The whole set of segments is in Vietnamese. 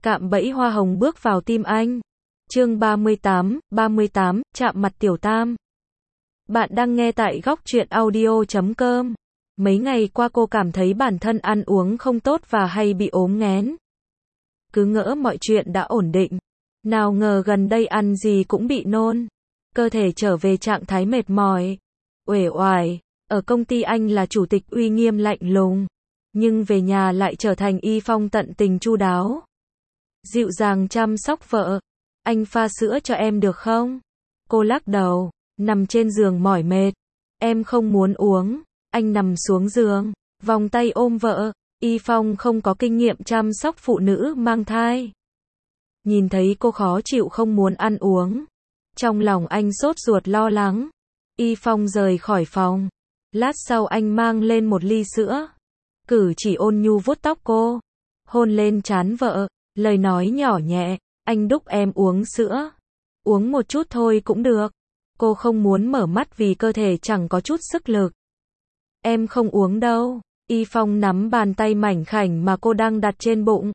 Cạm bẫy hoa hồng bước vào tim anh. Chương 38, chạm mặt tiểu tam. Bạn đang nghe tại góc truyện audio.com. Mấy ngày qua cô cảm thấy bản thân ăn uống không tốt và hay bị ốm nghén. Cứ ngỡ mọi chuyện đã ổn định. Nào ngờ gần đây ăn gì cũng bị nôn. Cơ thể trở về trạng thái mệt mỏi, uể oải. Ở công ty anh là chủ tịch uy nghiêm lạnh lùng. Nhưng về nhà lại trở thành Y Phong tận tình chu đáo. Dịu dàng chăm sóc vợ. Anh pha sữa cho em được không? Cô lắc đầu, nằm trên giường mỏi mệt. Em không muốn uống. Anh nằm xuống giường, vòng tay ôm vợ. Y Phong không có kinh nghiệm chăm sóc phụ nữ mang thai. Nhìn thấy cô khó chịu không muốn ăn uống. Trong lòng anh sốt ruột lo lắng. Y Phong rời khỏi phòng. Lát sau anh mang lên một ly sữa. Cử chỉ ôn nhu vuốt tóc cô. Hôn lên trán vợ. Lời nói nhỏ nhẹ. Anh đúc em uống sữa. Uống một chút thôi cũng được. Cô không muốn mở mắt vì cơ thể chẳng có chút sức lực. Em không uống đâu. Y Phong nắm bàn tay mảnh khảnh mà cô đang đặt trên bụng.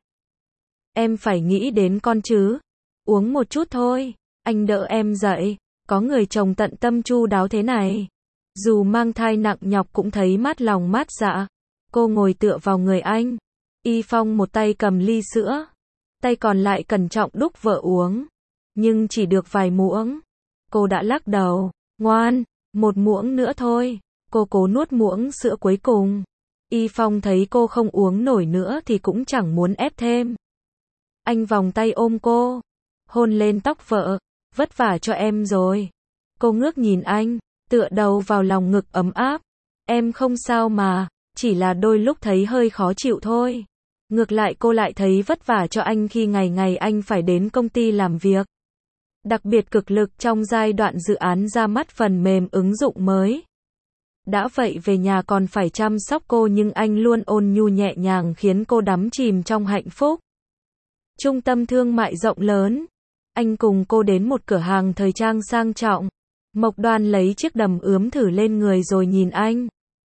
Em phải nghĩ đến con chứ. Uống một chút thôi. Anh đỡ em dậy. Có người chồng tận tâm chu đáo thế này. Dù mang thai nặng nhọc cũng thấy mát lòng mát dạ. Cô ngồi tựa vào người anh. Y Phong một tay cầm ly sữa. Tay còn lại cẩn trọng đúc vợ uống. Nhưng chỉ được vài muỗng. Cô đã lắc đầu. Ngoan, một muỗng nữa thôi. Cô cố nuốt muỗng sữa cuối cùng. Y Phong thấy cô không uống nổi nữa thì cũng chẳng muốn ép thêm. Anh vòng tay ôm cô. Hôn lên tóc vợ. Vất vả cho em rồi. Cô ngước nhìn anh. Tựa đầu vào lòng ngực ấm áp. Em không sao mà. Chỉ là đôi lúc thấy hơi khó chịu thôi. Ngược lại cô lại thấy vất vả cho anh khi ngày ngày anh phải đến công ty làm việc. Đặc biệt cực lực trong giai đoạn dự án ra mắt phần mềm ứng dụng mới. Đã vậy về nhà còn phải chăm sóc cô nhưng anh luôn ôn nhu nhẹ nhàng khiến cô đắm chìm trong hạnh phúc. Trung tâm thương mại rộng lớn. Anh cùng cô đến một cửa hàng thời trang sang trọng. Mộc Đoan lấy chiếc đầm ướm thử lên người rồi nhìn anh.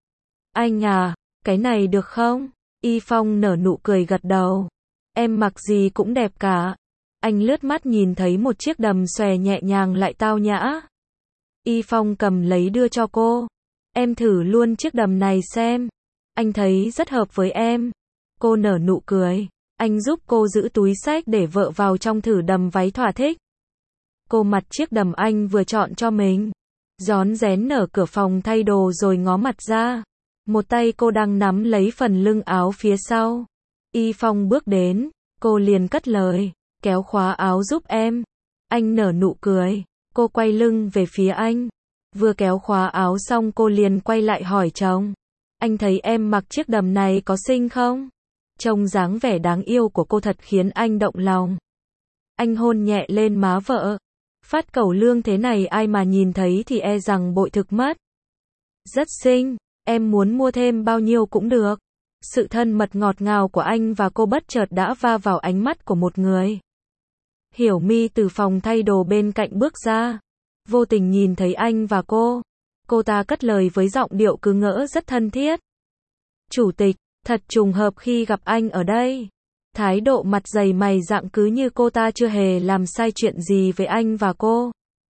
Anh à, cái này được không? Y Phong nở nụ cười gật đầu. Em mặc gì cũng đẹp cả. Anh lướt mắt nhìn thấy một chiếc đầm xòe nhẹ nhàng lại tao nhã. Y Phong cầm lấy đưa cho cô. Em thử luôn chiếc đầm này xem. Anh thấy rất hợp với em. Cô nở nụ cười. Anh giúp cô giữ túi xách để vợ vào trong thử đầm váy thỏa thích. Cô mặc chiếc đầm anh vừa chọn cho mình. Rón rén nở cửa phòng thay đồ rồi ngó mặt ra. Một tay cô đang nắm lấy phần lưng áo phía sau. Y Phong bước đến. Cô liền cất lời. Kéo khóa áo giúp em. Anh nở nụ cười. Cô quay lưng về phía anh. Vừa kéo khóa áo xong cô liền quay lại hỏi chồng. Anh thấy em mặc chiếc đầm này có xinh không? Trông dáng vẻ đáng yêu của cô thật khiến anh động lòng. Anh hôn nhẹ lên má vợ. Phát cẩu lương thế này ai mà nhìn thấy thì e rằng bội thực mất. Rất xinh, em muốn mua thêm bao nhiêu cũng được. Sự thân mật ngọt ngào của anh và cô bất chợt đã va vào ánh mắt của một người. Hiểu My từ phòng thay đồ bên cạnh bước ra. Vô tình nhìn thấy anh và cô. Cô ta cất lời với giọng điệu cứ ngỡ rất thân thiết. Chủ tịch, thật trùng hợp khi gặp anh ở đây. Thái độ mặt dày mày dạn cứ như cô ta chưa hề làm sai chuyện gì với anh và cô.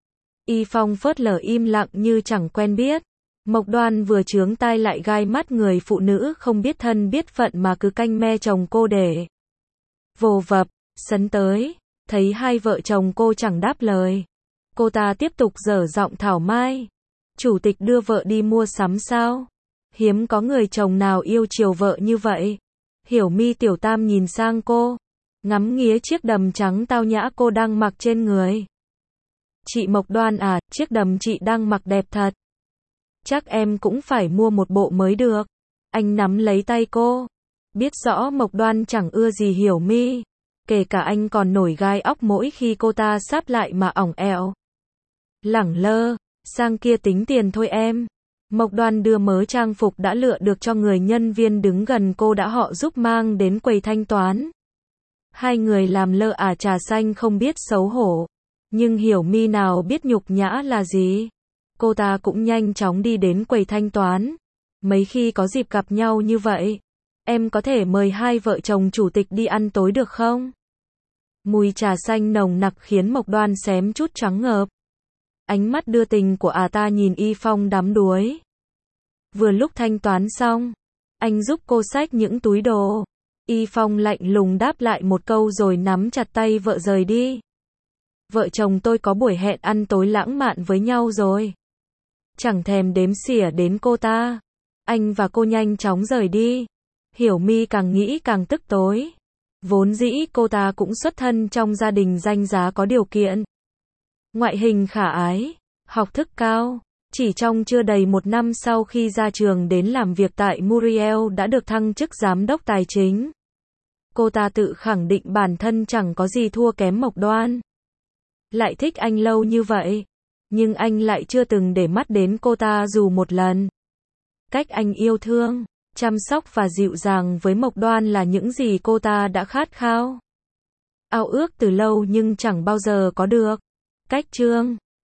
Y Phong phớt lờ im lặng như chẳng quen biết. Mộc Đoan vừa chướng tai lại gai mắt người phụ nữ không biết thân biết phận mà cứ canh me chồng cô để vồ vập, sấn tới. Thấy hai vợ chồng cô chẳng đáp lời. Cô ta tiếp tục dở giọng thảo mai. Chủ tịch đưa vợ đi mua sắm sao? Hiếm có người chồng nào yêu chiều vợ như vậy. Hiểu My tiểu tam nhìn sang cô. Ngắm nghía chiếc đầm trắng tao nhã cô đang mặc trên người. Chị Mộc Đoan à, chiếc đầm chị đang mặc đẹp thật. Chắc em cũng phải mua một bộ mới được. Anh nắm lấy tay cô. Biết rõ Mộc Đoan chẳng ưa gì Hiểu My. Kể cả anh còn nổi gai óc mỗi khi cô ta sáp lại mà ỏng ẹo. Lẳng lơ, sang kia tính tiền thôi em. Mộc Đoan đưa mớ trang phục đã lựa được cho người nhân viên đứng gần cô đã họ giúp mang đến quầy thanh toán. Hai người làm lơ trà xanh không biết xấu hổ. Nhưng Hiểu My nào biết nhục nhã là gì. Cô ta cũng nhanh chóng đi đến quầy thanh toán. Mấy khi có dịp gặp nhau như vậy, em có thể mời hai vợ chồng chủ tịch đi ăn tối được không? Mùi trà xanh nồng nặc khiến Mộc Đoan xém chút trắng ngợp. Ánh mắt đưa tình của ta nhìn Y Phong đắm đuối. Vừa lúc thanh toán xong, anh giúp cô xách những túi đồ. Y Phong lạnh lùng đáp lại một câu rồi nắm chặt tay vợ rời đi. Vợ chồng tôi có buổi hẹn ăn tối lãng mạn với nhau rồi. Chẳng thèm đếm xỉa đến cô ta. Anh và cô nhanh chóng rời đi. Hiểu My càng nghĩ càng tức tối. Vốn dĩ cô ta cũng xuất thân trong gia đình danh giá có điều kiện. Ngoại hình khả ái, học thức cao. Chỉ trong chưa đầy một năm sau khi ra trường đến làm việc tại Muriel đã được thăng chức giám đốc tài chính. Cô ta tự khẳng định bản thân chẳng có gì thua kém Mộc Đoan. Lại thích anh lâu như vậy. Nhưng anh lại chưa từng để mắt đến cô ta dù một lần. Cách anh yêu thương, chăm sóc và dịu dàng với Mộc Đoan là những gì cô ta đã khát khao. Ao ước từ lâu nhưng chẳng bao giờ có được. Cách chương